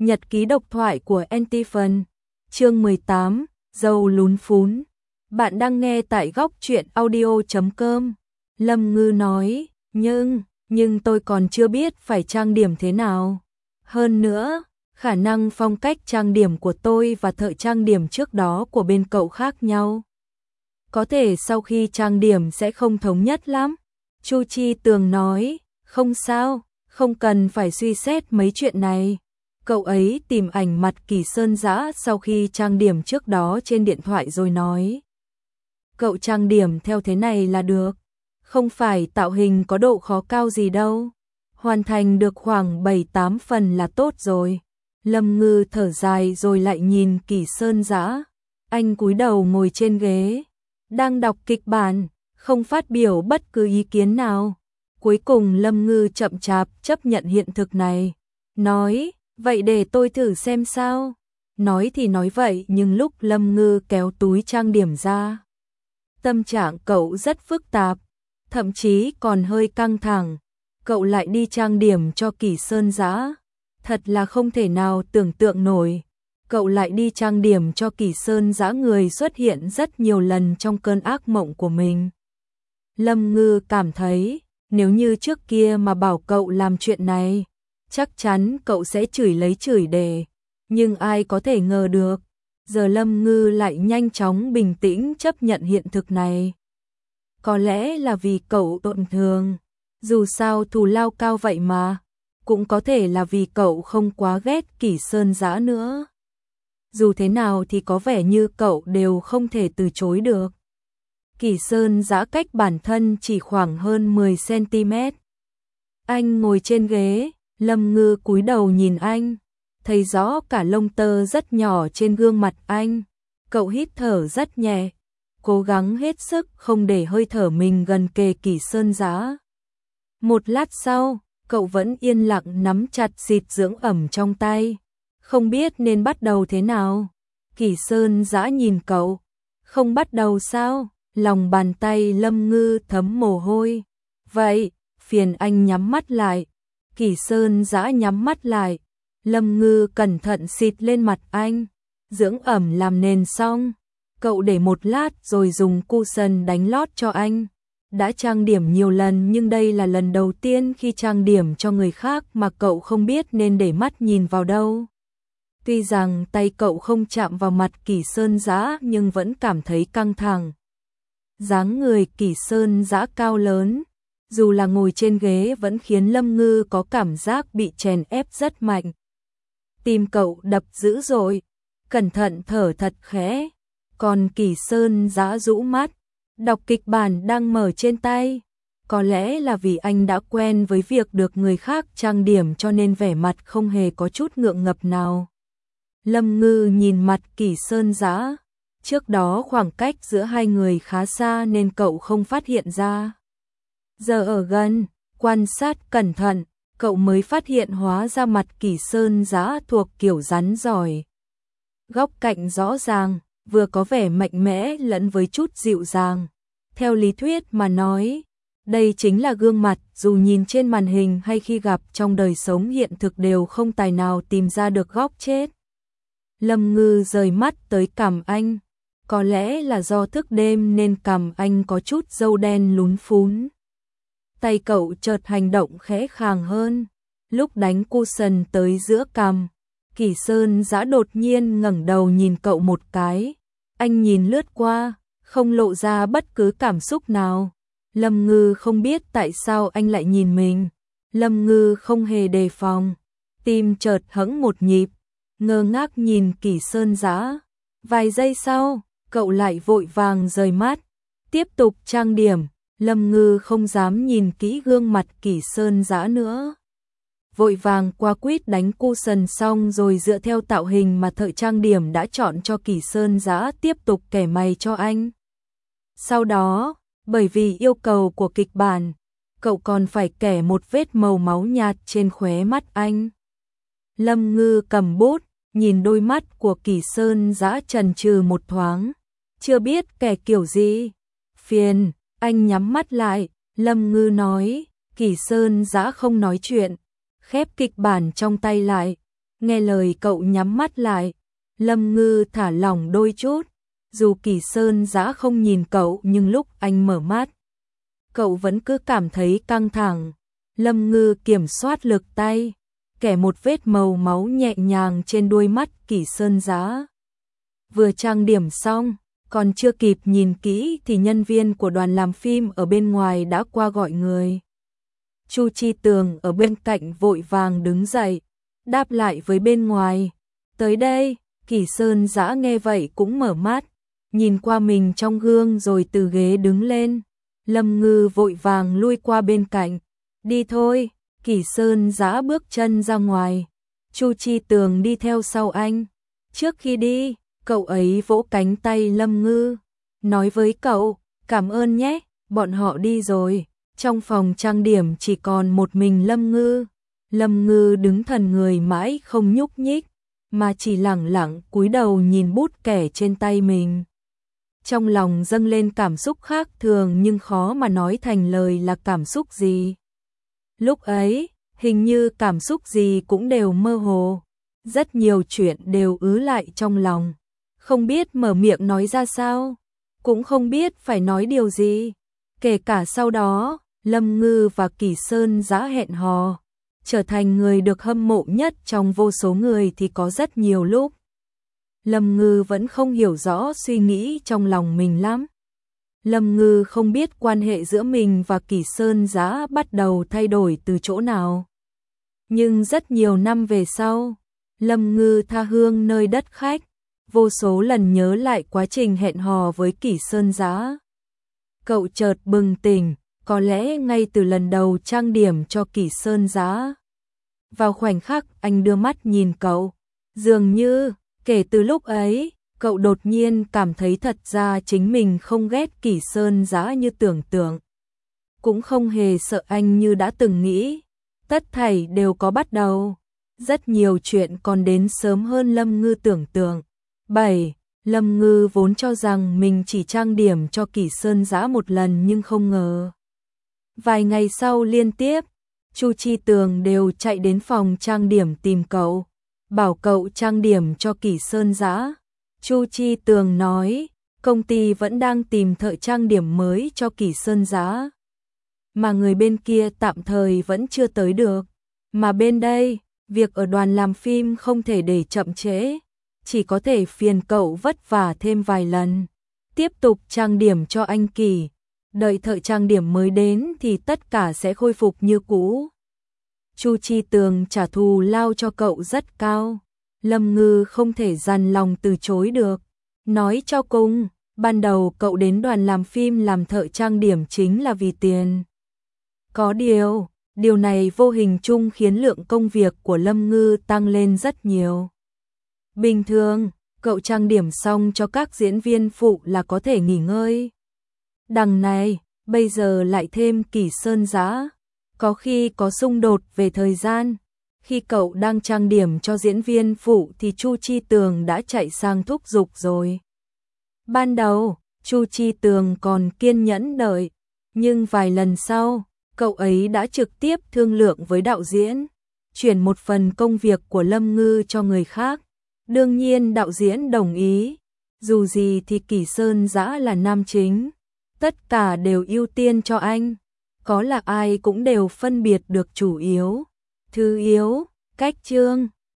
Nhật ký độc thoại của Antiphon, chương 18, dâu lún phún. Bạn đang nghe tại góc truyện audio.com. Lâm Ngư nói, nhưng tôi còn chưa biết phải trang điểm thế nào. Hơn nữa, khả năng phong cách trang điểm của tôi và thợ trang điểm trước đó của bên cậu khác nhau. Có thể sau khi trang điểm sẽ không thống nhất lắm. Chu Chi Tường nói, không sao, không cần phải suy xét mấy chuyện này. Cậu ấy tìm ảnh mặt Kỳ Sơn Dã sau khi trang điểm trước đó trên điện thoại rồi nói. Cậu trang điểm theo thế này là được. Không phải tạo hình có độ khó cao gì đâu. Hoàn thành được khoảng 7-8 phần là tốt rồi. Lâm Ngư thở dài rồi lại nhìn Kỳ Sơn Dã. Anh cúi đầu ngồi trên ghế, đang đọc kịch bản, không phát biểu bất cứ ý kiến nào. Cuối cùng Lâm Ngư chậm chạp chấp nhận hiện thực này. Nói, vậy để tôi thử xem sao. Nói thì nói vậy nhưng lúc Lâm Ngư kéo túi trang điểm ra, tâm trạng cậu rất phức tạp, thậm chí còn hơi căng thẳng. Cậu lại đi trang điểm cho Kỳ Sơn Dã. Thật là không thể nào tưởng tượng nổi. Cậu lại đi trang điểm cho Kỳ Sơn Dã, người xuất hiện rất nhiều lần trong cơn ác mộng của mình. Lâm Ngư cảm thấy, nếu như trước kia mà bảo cậu làm chuyện này, chắc chắn cậu sẽ chửi lấy chửi để. Nhưng ai có thể ngờ được, giờ Lâm Ngư lại nhanh chóng bình tĩnh chấp nhận hiện thực này. Có lẽ là vì cậu tổn thương, dù sao thù lao cao vậy mà. Cũng có thể là vì cậu không quá ghét Kỳ Sơn Dã nữa. Dù thế nào thì có vẻ như cậu đều không thể từ chối được. Kỳ Sơn Dã cách bản thân chỉ khoảng hơn 10 cm. Anh ngồi trên ghế, Lâm Ngư cúi đầu nhìn anh, thấy rõ cả lông tơ rất nhỏ trên gương mặt anh. Cậu hít thở rất nhẹ, cố gắng hết sức không để hơi thở mình gần kề Kỳ Sơn Dã. Một lát sau, cậu vẫn yên lặng nắm chặt xịt dưỡng ẩm trong tay, không biết nên bắt đầu thế nào. Kỳ Sơn Dã nhìn cậu, không bắt đầu sao? Lòng bàn tay Lâm Ngư thấm mồ hôi. Vậy, phiền anh nhắm mắt lại. Kỳ Sơn Dã nhắm mắt lại. Lâm Ngư cẩn thận xịt lên mặt anh. Dưỡng ẩm làm nền xong, cậu để một lát rồi dùng cushion đánh lót cho anh. Đã trang điểm nhiều lần nhưng đây là lần đầu tiên khi trang điểm cho người khác mà cậu không biết nên để mắt nhìn vào đâu. Tuy rằng tay cậu không chạm vào mặt Kỳ Sơn Dã nhưng vẫn cảm thấy căng thẳng. Dáng người Kỳ Sơn Dã cao lớn, dù là ngồi trên ghế vẫn khiến Lâm Ngư có cảm giác bị chèn ép rất mạnh. Tim cậu đập dữ dội, cẩn thận thở thật khẽ, còn Kỳ Sơn Dã rũ mắt, đọc kịch bản đang mở trên tay. Có lẽ là vì anh đã quen với việc được người khác trang điểm cho nên vẻ mặt không hề có chút ngượng ngập nào. Lâm Ngư nhìn mặt Kỳ Sơn Dã. Trước đó khoảng cách giữa hai người khá xa nên cậu không phát hiện ra. Giờ ở gần, quan sát cẩn thận, cậu mới phát hiện hóa ra mặt Kỳ Sơn Dã thuộc kiểu rắn giỏi. Góc cạnh rõ ràng, vừa có vẻ mạnh mẽ lẫn với chút dịu dàng. Theo lý thuyết mà nói, đây chính là gương mặt dù nhìn trên màn hình hay khi gặp trong đời sống hiện thực đều không tài nào tìm ra được góc chết. Lâm Ngư rời mắt tới cằm anh. Có lẽ là do thức đêm nên cằm anh có chút râu đen lún phún. Tay cậu chợt hành động khẽ khàng hơn. Lúc đánh cushion tới giữa cằm, Kỳ Sơn Dã đột nhiên ngẩng đầu nhìn cậu một cái. Anh nhìn lướt qua, không lộ ra bất cứ cảm xúc nào. Lâm Ngư không biết tại sao anh lại nhìn mình. Lâm Ngư không hề đề phòng. Tim chợt hững một nhịp, ngơ ngác nhìn Kỳ Sơn Dã. Vài giây sau, cậu lại vội vàng rời mắt, tiếp tục trang điểm. Lâm Ngư không dám nhìn kỹ gương mặt Kỳ Sơn Dã nữa. Vội vàng qua quýt đánh cushion xong rồi dựa theo tạo hình mà thợ trang điểm đã chọn cho Kỳ Sơn Dã tiếp tục kẻ mày cho anh. Sau đó, bởi vì yêu cầu của kịch bản, cậu còn phải kẻ một vết màu máu nhạt trên khóe mắt anh. Lâm Ngư cầm bút, nhìn đôi mắt của Kỳ Sơn Dã chần chừ một thoáng, chưa biết kẻ kiểu gì. Phiền, anh nhắm mắt lại, Lâm Ngư nói. Kỳ Sơn Dã không nói chuyện, khép kịch bản trong tay lại, Nghe lời cậu nhắm mắt lại, Lâm Ngư thả lỏng đôi chút. Dù Kỷ Sơn Dã không nhìn cậu nhưng lúc anh mở mắt, cậu vẫn cứ cảm thấy căng thẳng. Lâm Ngư kiểm soát lực tay, kẻ một vết màu máu nhẹ nhàng trên đuôi mắt Kỷ Sơn Dã. Vừa trang điểm xong, còn chưa kịp nhìn kỹ thì nhân viên của đoàn làm phim ở bên ngoài đã qua gọi người. Chu Chi Tường ở bên cạnh vội vàng đứng dậy, đáp lại với bên ngoài. Tới đây, Kỷ Sơn Dã nghe vậy cũng mở mắt, nhìn qua mình trong gương rồi từ ghế đứng lên. Lâm Ngư vội vàng lui qua bên cạnh. Đi thôi, Kỷ Sơn Dã bước chân ra ngoài. Chu Chi Tường đi theo sau anh. Trước khi đi, cậu ấy vỗ cánh tay Lâm Ngư, nói với cậu, cảm ơn nhé, bọn họ đi rồi. Trong phòng trang điểm chỉ còn một mình Lâm Ngư. Lâm Ngư đứng thần người mãi không nhúc nhích, mà chỉ lẳng lặng cúi đầu nhìn bút kẻ trên tay mình. Trong lòng dâng lên cảm xúc khác thường nhưng khó mà nói thành lời là cảm xúc gì. Lúc ấy, hình như cảm xúc gì cũng đều mơ hồ. Rất nhiều chuyện đều ứ lại trong lòng. Không biết mở miệng nói ra sao, cũng không biết phải nói điều gì. Kể cả sau đó, Lâm Ngư và Kỷ Sơn Dã hẹn hò, trở thành người được hâm mộ nhất trong vô số người thì có rất nhiều lúc. Lâm Ngư vẫn không hiểu rõ suy nghĩ trong lòng mình lắm. Lâm Ngư không biết quan hệ giữa mình và Kỷ Sơn Dã bắt đầu thay đổi từ chỗ nào. Nhưng rất nhiều năm về sau, Lâm Ngư tha hương nơi đất khách, vô số lần nhớ lại quá trình hẹn hò với Kỷ Sơn Dã. Cậu chợt bừng tỉnh, có lẽ ngay từ lần đầu trang điểm cho Kỷ Sơn Dã. Vào khoảnh khắc anh đưa mắt nhìn cậu, dường như kể từ lúc ấy, cậu đột nhiên cảm thấy thật ra chính mình không ghét Kỷ Sơn Dã như tưởng tượng. Cũng không hề sợ anh như đã từng nghĩ. Tất thảy đều có bắt đầu. Rất nhiều chuyện còn đến sớm hơn Lâm Ngư tưởng tượng. 7. Lâm Ngư vốn cho rằng mình chỉ trang điểm cho Kỷ Sơn Dã một lần nhưng không ngờ. Vài ngày sau liên tiếp, Chu Chi Tường đều chạy đến phòng trang điểm tìm cậu, bảo cậu trang điểm cho Kỷ Sơn Dã. Chu Chi Tường nói, công ty vẫn đang tìm thợ trang điểm mới cho Kỷ Sơn Dã, mà người bên kia tạm thời vẫn chưa tới được. Mà bên đây, việc ở đoàn làm phim không thể để chậm trễ, chỉ có thể phiền cậu vất vả thêm vài lần, tiếp tục trang điểm cho anh Kỷ. Đợi thợ trang điểm mới đến thì tất cả sẽ khôi phục như cũ. Chu Chi Tường trả thù lao cho cậu rất cao. Lâm Ngư không thể dằn lòng từ chối được. Nói cho cùng, ban đầu cậu đến đoàn làm phim làm thợ trang điểm chính là vì tiền. Có điều này vô hình chung khiến lượng công việc của Lâm Ngư tăng lên rất nhiều. Bình thường, cậu trang điểm xong cho các diễn viên phụ là có thể nghỉ ngơi. Đằng này, bây giờ lại thêm Kỷ Sơn Dã, có khi có xung đột về thời gian. Khi cậu đang trang điểm cho diễn viên phụ thì Chu Chi Tường đã chạy sang thúc giục rồi. Ban đầu, Chu Chi Tường còn kiên nhẫn đợi, nhưng vài lần sau, cậu ấy đã trực tiếp thương lượng với đạo diễn, chuyển một phần công việc của Lâm Ngư cho người khác. Đương nhiên đạo diễn đồng ý, dù gì thì Kỷ Sơn Dã là nam chính, tất cả đều ưu tiên cho anh, có là ai cũng đều phân biệt được chủ yếu, thứ yếu, cách chương.